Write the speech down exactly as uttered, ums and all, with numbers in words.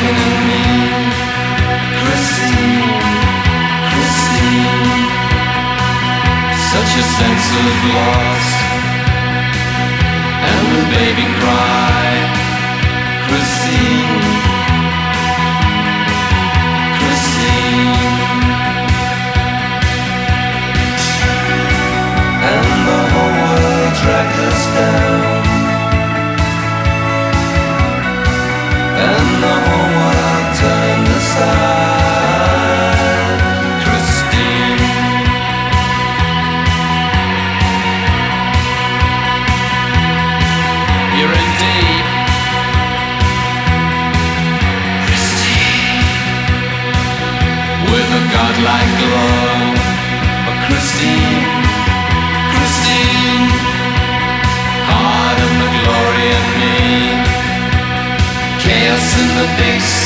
looking at me. Christine, Christine, such a sense of loss. And the baby cried, Christine, Christine. And the whole world dragged us down. And the whole world turned aside. Christine, you're in deep. Christine, with a godlike glow. But Christine, Christine, heart of the glory in me. Chaos in the big